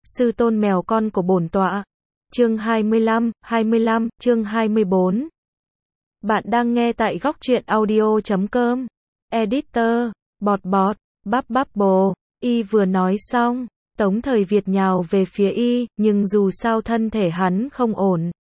Sư tôn mèo con của bổn tọa. Chương 25, chương 24. Bạn đang nghe tại góc truyện audio.com. Editor, bọt bọt, bắp bồ. Y vừa nói xong, Tống Thời Việt nhào về phía y, nhưng dù sao thân thể hắn không ổn.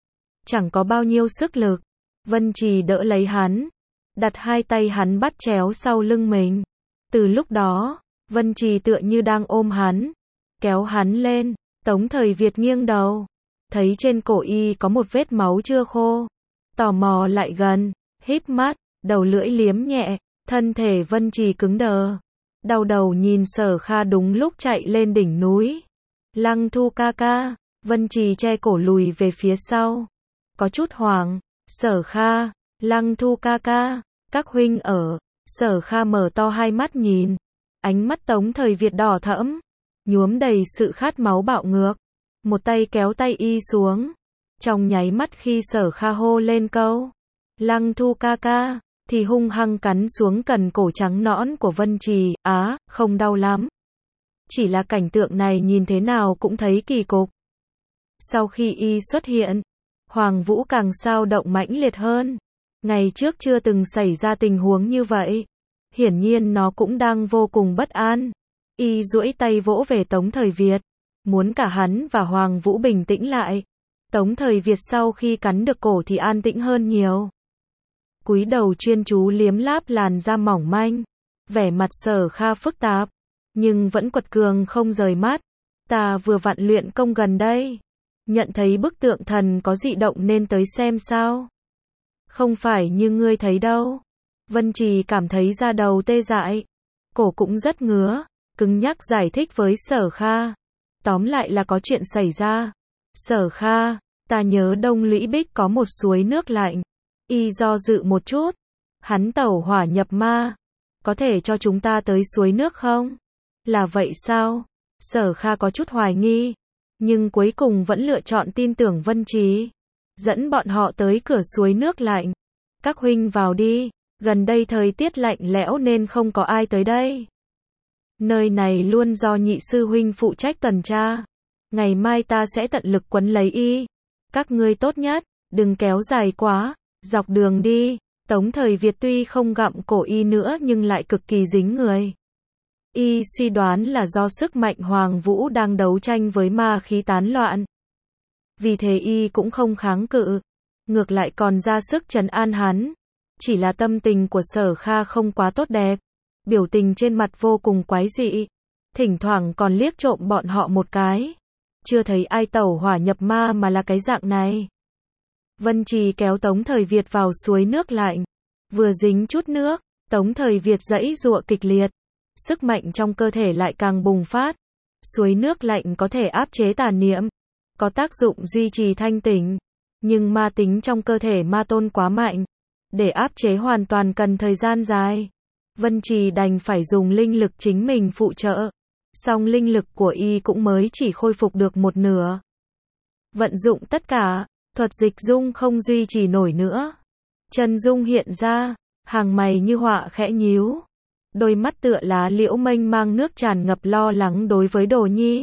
Chẳng có bao nhiêu sức lực. Vân Trì đỡ lấy hắn, đặt hai tay hắn bắt chéo sau lưng mình. Từ lúc đó, Vân Trì tựa như đang ôm hắn, kéo hắn lên. Tống Thời Việt nghiêng đầu, thấy trên cổ y có một vết máu chưa khô, tò mò lại gần, híp mắt, đầu lưỡi liếm nhẹ, thân thể Vân Trì cứng đờ, đau đầu nhìn Sở Kha đúng lúc chạy lên đỉnh núi. Lăng Thu ca ca. Vân Trì che cổ lùi về phía sau, có chút hoảng. Sở Kha, Lăng Thu ca ca, các huynh ở. Sở Kha mở to hai mắt nhìn, ánh mắt Tống Thời Việt đỏ thẫm, nhuốm đầy sự khát máu bạo ngược. Một tay kéo tay y xuống. Trong nháy mắt khi Sở Kha hô lên câu Lăng Thu ca ca, thì hung hăng cắn xuống cần cổ trắng nõn của Vân Trì. Không đau lắm. Chỉ là cảnh tượng này nhìn thế nào cũng thấy kỳ cục. Sau khi y xuất hiện, Hoàng Vũ càng sao động mãnh liệt hơn. Ngày trước chưa từng xảy ra tình huống như vậy. Hiển nhiên nó cũng đang vô cùng bất an. Y duỗi tay vỗ về Tống Thời Việt, muốn cả hắn và Hoàng Vũ bình tĩnh lại. Tống Thời Việt sau khi cắn được cổ thì an tĩnh hơn nhiều. Cúi đầu chuyên chú liếm láp làn da mỏng manh. Vẻ mặt Sở Kha phức tạp, nhưng vẫn quật cường không rời mắt. Ta vừa vặn luyện công gần đây, nhận thấy bức tượng thần có dị động nên tới xem sao. Không phải như ngươi thấy đâu. Vân Trì cảm thấy da đầu tê dại, cổ cũng rất ngứa, cứng nhắc giải thích với Sở Kha. Tóm lại là có chuyện xảy ra. Sở Kha, ta nhớ Đông Lũy Bích có một suối nước lạnh. Y do dự một chút. Hắn tẩu hỏa nhập ma, có thể cho chúng ta tới suối nước không? Là vậy sao? Sở Kha có chút hoài nghi, nhưng cuối cùng vẫn lựa chọn tin tưởng Vân Trì. Dẫn bọn họ tới cửa suối nước lạnh. Các huynh vào đi, gần đây thời tiết lạnh lẽo nên không có ai tới đây. Nơi này luôn do nhị sư huynh phụ trách tuần tra. Ngày mai ta sẽ tận lực quấn lấy y. Các ngươi tốt nhất, đừng kéo dài quá, dọc đường đi. Tống Thời Việt tuy không gặm cổ y nữa nhưng lại cực kỳ dính người. Y suy đoán là do sức mạnh Hoàng Vũ đang đấu tranh với ma khí tán loạn. Vì thế y cũng không kháng cự, ngược lại còn ra sức trấn an hắn. Chỉ là tâm tình của Sở Kha không quá tốt đẹp, biểu tình trên mặt vô cùng quái dị, thỉnh thoảng còn liếc trộm bọn họ một cái. Chưa thấy ai tẩu hỏa nhập ma mà là cái dạng này. Vân Trì kéo Tống Thời Việt vào suối nước lạnh, vừa dính chút nước, Tống Thời Việt giãy giụa kịch liệt, sức mạnh trong cơ thể lại càng bùng phát. Suối nước lạnh có thể áp chế tà niệm, có tác dụng duy trì thanh tỉnh, nhưng ma tính trong cơ thể ma tôn quá mạnh, để áp chế hoàn toàn cần thời gian dài. Vân Trì đành phải dùng linh lực chính mình phụ trợ, song linh lực của y cũng mới chỉ khôi phục được một nửa. Vận dụng tất cả, thuật dịch dung không duy trì nổi nữa. Chân dung hiện ra, hàng mày như họa khẽ nhíu, đôi mắt tựa lá liễu mênh mang nước tràn ngập lo lắng đối với Đồ Nhi.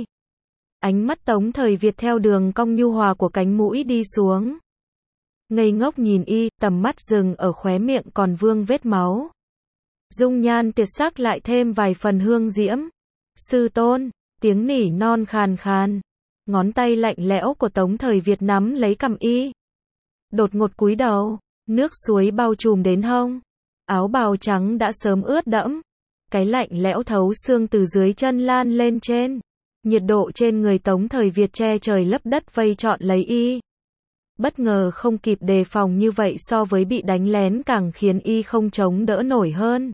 Ánh mắt Tống Thời Việt theo đường cong nhu hòa của cánh mũi đi xuống. Ngây ngốc nhìn y, tầm mắt dừng ở khóe miệng còn vương vết máu. Dung nhan tuyệt sắc lại thêm vài phần hương diễm. Sư tôn, tiếng nỉ non khàn khàn. Ngón tay lạnh lẽo của Tống Thời Việt nắm lấy cằm y. Đột ngột cúi đầu, nước suối bao trùm đến hông. Áo bào trắng đã sớm ướt đẫm. Cái lạnh lẽo thấu xương từ dưới chân lan lên trên. Nhiệt độ trên người Tống Thời Việt che trời lấp đất vây trọn lấy y. Bất ngờ không kịp đề phòng như vậy so với bị đánh lén càng khiến y không chống đỡ nổi hơn.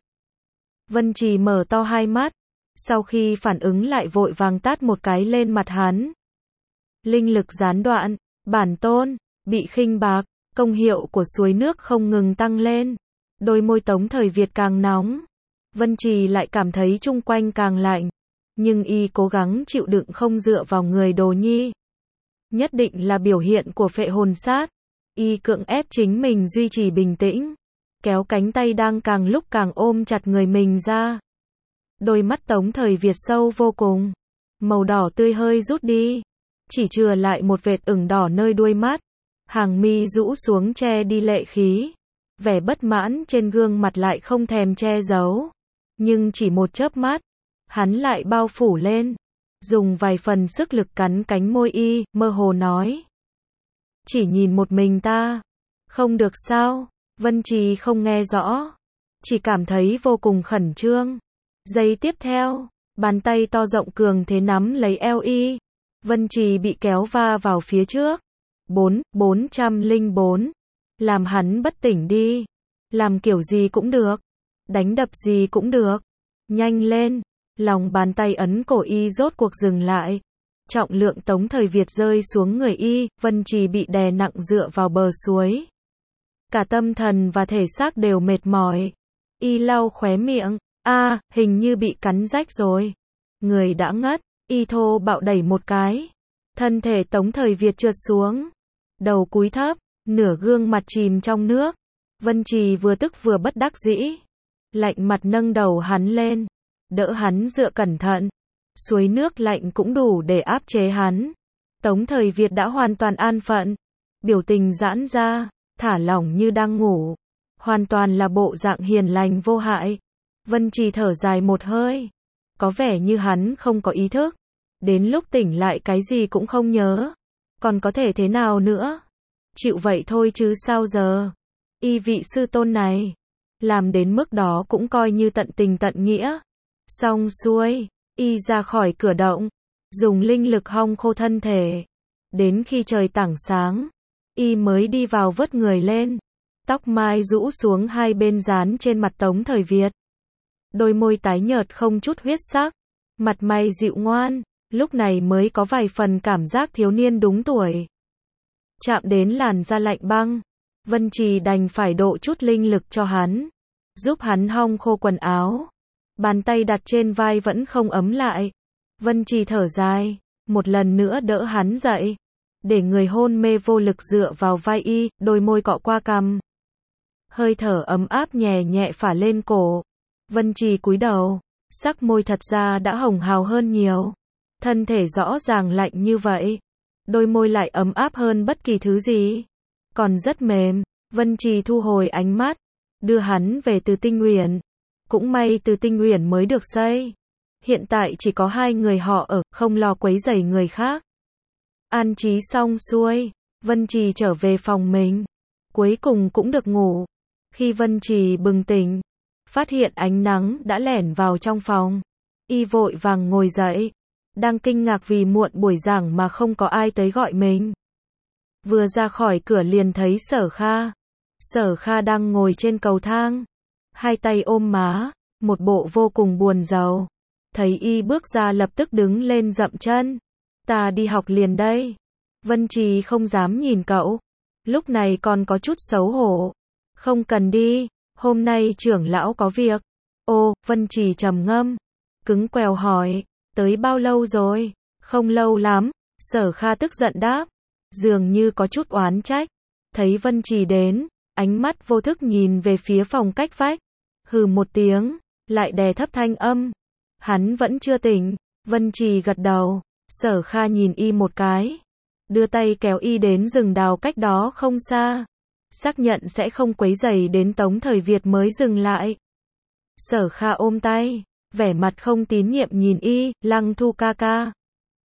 Vân Trì mở to hai mắt, sau khi phản ứng lại vội vàng tát một cái lên mặt hắn. Linh lực gián đoạn, bản tôn, bị khinh bạc, công hiệu của suối nước không ngừng tăng lên. Đôi môi Tống Thời Việt càng nóng. Vân Trì lại cảm thấy chung quanh càng lạnh. Nhưng y cố gắng chịu đựng không dựa vào người Đồ Nhi. Nhất định là biểu hiện của phệ hồn sát. Y cưỡng ép chính mình duy trì bình tĩnh, kéo cánh tay đang càng lúc càng ôm chặt người mình ra. Đôi mắt Tống Thời Việt sâu vô cùng, màu đỏ tươi hơi rút đi, chỉ chừa lại một vệt ửng đỏ nơi đuôi mắt, hàng mi rũ xuống che đi lệ khí, vẻ bất mãn trên gương mặt lại không thèm che giấu, nhưng chỉ một chớp mắt, hắn lại bao phủ lên, dùng vài phần sức lực cắn cánh môi y, mơ hồ nói. Chỉ nhìn một mình ta, không được sao? Vân Trì không nghe rõ, chỉ cảm thấy vô cùng khẩn trương. Giây tiếp theo, bàn tay to rộng cường thế nắm lấy eo y. Vân Trì bị kéo va vào phía trước. 404. Làm hắn bất tỉnh đi. Làm kiểu gì cũng được. Đánh đập gì cũng được. Nhanh lên. Lòng bàn tay ấn cổ y rốt cuộc dừng lại. Trọng lượng Tống Thời Việt rơi xuống người y. Vân Trì bị đè nặng dựa vào bờ suối. Cả tâm thần và thể xác đều mệt mỏi. Y lau khóe miệng. Hình như bị cắn rách rồi. Người đã ngất. Y thô bạo đẩy một cái. Thân thể Tống Thời Việt trượt xuống. Đầu cúi thấp, nửa gương mặt chìm trong nước. Vân Trì vừa tức vừa bất đắc dĩ. Lạnh mặt nâng đầu hắn lên. Đỡ hắn dựa cẩn thận. Suối nước lạnh cũng đủ để áp chế hắn. Tống Thời Việt đã hoàn toàn an phận. Biểu tình giãn ra, thả lỏng như đang ngủ. Hoàn toàn là bộ dạng hiền lành vô hại. Vân Trì thở dài một hơi. Có vẻ như hắn không có ý thức. Đến lúc tỉnh lại cái gì cũng không nhớ. Còn có thể thế nào nữa? Chịu vậy thôi chứ sao giờ? Y vị sư tôn này. Làm đến mức đó cũng coi như tận tình tận nghĩa. Xong xuôi, y ra khỏi cửa động. Dùng linh lực hong khô thân thể. Đến khi trời tảng sáng, y mới đi vào vớt người lên. Tóc mai rũ xuống hai bên dán trên mặt Tống Thời Việt. Đôi môi tái nhợt không chút huyết sắc. Mặt mày dịu ngoan. Lúc này mới có vài phần cảm giác thiếu niên đúng tuổi. Chạm đến làn da lạnh băng. Vân Trì đành phải độ chút linh lực cho hắn. Giúp hắn hong khô quần áo. Bàn tay đặt trên vai vẫn không ấm lại. Vân Trì thở dài. Một lần nữa đỡ hắn dậy. Để người hôn mê vô lực dựa vào vai y. Đôi môi cọ qua cằm. Hơi thở ấm áp nhẹ nhẹ phả lên cổ. Vân Trì cúi đầu. Sắc môi thật ra đã hồng hào hơn nhiều. Thân thể rõ ràng lạnh như vậy. Đôi môi lại ấm áp hơn bất kỳ thứ gì. Còn rất mềm. Vân Trì thu hồi ánh mắt. Đưa hắn về Từ Tinh Uyển. Cũng may Từ Tinh Uyển mới được xây. Hiện tại chỉ có 2 người họ ở, không lo quấy rầy người khác. An trí xong xuôi. Vân Trì trở về phòng mình. Cuối cùng cũng được ngủ. Khi Vân Trì bừng tỉnh, phát hiện ánh nắng đã lẻn vào trong phòng. Y vội vàng ngồi dậy. Đang kinh ngạc vì muộn buổi giảng mà không có ai tới gọi mình. Vừa ra khỏi cửa liền thấy Sở Kha. Sở Kha đang ngồi trên cầu thang. Hai tay ôm má, một bộ vô cùng buồn rầu. Thấy y bước ra lập tức đứng lên dậm chân. Ta đi học liền đây. Vân Trì không dám nhìn cậu. Lúc này còn có chút xấu hổ. Không cần đi, hôm nay trưởng lão có việc. Ô, Vân Trì trầm ngâm. Cứng quèo hỏi. Tới bao lâu rồi? Không lâu lắm. Sở Kha tức giận đáp. Dường như có chút oán trách. Thấy Vân Trì đến, ánh mắt vô thức nhìn về phía phòng cách vách. Hừ một tiếng, lại đè thấp thanh âm. Hắn vẫn chưa tỉnh. Vân Trì gật đầu. Sở Kha nhìn y một cái. Đưa tay kéo y đến rừng đào cách đó không xa. Xác nhận sẽ không quấy rầy đến Tống Thời Việt mới dừng lại. Sở Kha ôm tay. Vẻ mặt không tín nhiệm nhìn y, Lăng Thu ca ca.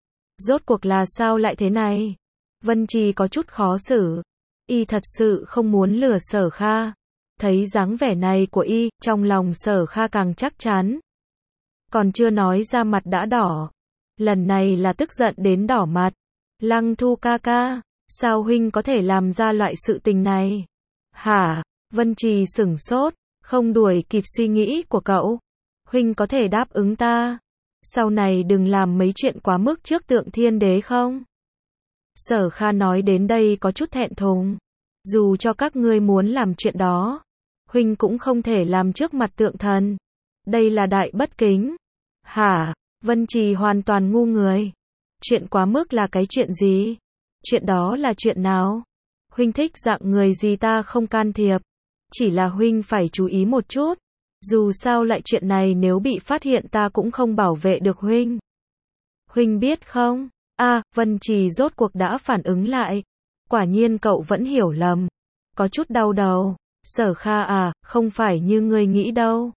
Rốt cuộc là sao lại thế này? Vân Trì có chút khó xử. Y thật sự không muốn lừa Sở Kha. Thấy dáng vẻ này của y, trong lòng Sở Kha càng chắc chắn. Còn chưa nói ra mặt đã đỏ. Lần này là tức giận đến đỏ mặt. Lăng Thu ca ca, sao huynh có thể làm ra loại sự tình này? Hả? Vân Trì sửng sốt, không đuổi kịp suy nghĩ của cậu. Huynh có thể đáp ứng ta. Sau này đừng làm mấy chuyện quá mức trước Tượng Thiên Đế không? Sở Kha nói đến đây có chút thẹn thùng. Dù cho các ngươi muốn làm chuyện đó, huynh cũng không thể làm trước mặt tượng thần. Đây là đại bất kính. Hả? Vân Trì hoàn toàn ngu người. Chuyện quá mức là cái chuyện gì? Chuyện đó là chuyện nào? Huynh thích dạng người gì ta không can thiệp. Chỉ là huynh phải chú ý một chút. Dù sao lại chuyện này nếu bị phát hiện ta cũng không bảo vệ được huynh. Huynh biết không? Vân Trì rốt cuộc đã phản ứng lại. Quả nhiên cậu vẫn hiểu lầm. Có chút đau đầu. Sở Kha không phải như ngươi nghĩ đâu.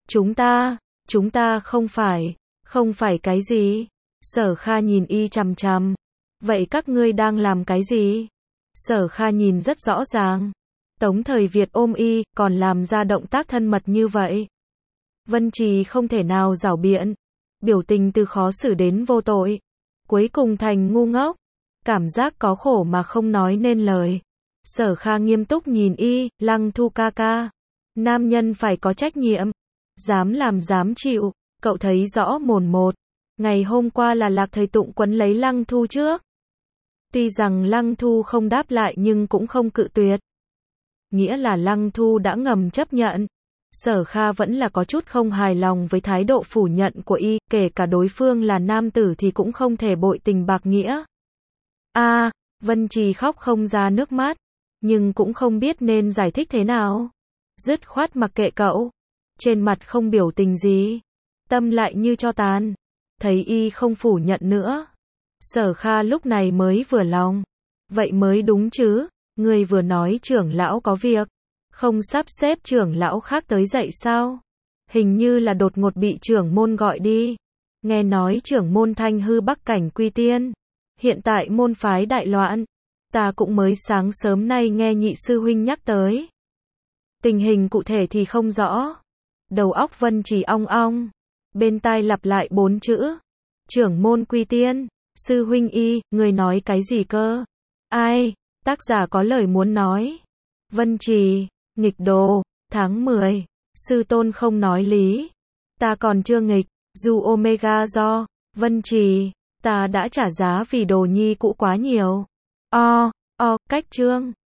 Chúng ta không phải cái gì? Sở Kha nhìn y chằm chằm. Vậy các ngươi đang làm cái gì? Sở Kha nhìn rất rõ ràng. Tống Thời Việt ôm y, còn làm ra động tác thân mật như vậy. Vân Trì không thể nào giảo biện. Biểu tình từ khó xử đến vô tội. Cuối cùng thành ngu ngốc. Cảm giác có khổ mà không nói nên lời. Sở Kha nghiêm túc nhìn y, Lăng Thu ca ca. Nam nhân phải có trách nhiệm. Dám làm dám chịu. Cậu thấy rõ mồn một. Ngày hôm qua là Lạc Thời Tụng quấn lấy Lăng Thu trước. Tuy rằng Lăng Thu không đáp lại nhưng cũng không cự tuyệt. Nghĩa là Lăng Thu đã ngầm chấp nhận. Sở Kha vẫn là có chút không hài lòng với thái độ phủ nhận của y, kể cả đối phương là nam tử thì cũng không thể bội tình bạc nghĩa. Vân Trì khóc không ra nước mắt, nhưng cũng không biết nên giải thích thế nào. Dứt khoát mặc kệ cậu. Trên mặt không biểu tình gì. Tâm lại như tro tàn. Thấy y không phủ nhận nữa. Sở Kha lúc này mới vừa lòng. Vậy mới đúng chứ. Người vừa nói trưởng lão có việc. Không sắp xếp trưởng lão khác tới dậy sao? Hình như là đột ngột bị trưởng môn gọi đi. Nghe nói trưởng môn Thanh hư Bắc cảnh quy tiên. Hiện tại môn phái đại loạn. Ta cũng mới sáng sớm nay nghe nhị sư huynh nhắc tới. Tình hình cụ thể thì không rõ. Đầu óc Vân Trì ong ong. Bên tai lặp lại 4 chữ. Trưởng môn quy tiên. Sư huynh y, người nói cái gì cơ? Ai? Tác giả có lời muốn nói. Vân Trì. Nghịch đồ. Tháng 10. Sư tôn không nói lý. Ta còn chưa nghịch. Dù Omega do. Vân Trì. Ta đã trả giá vì đồ nhi cũ quá nhiều. Cách chương.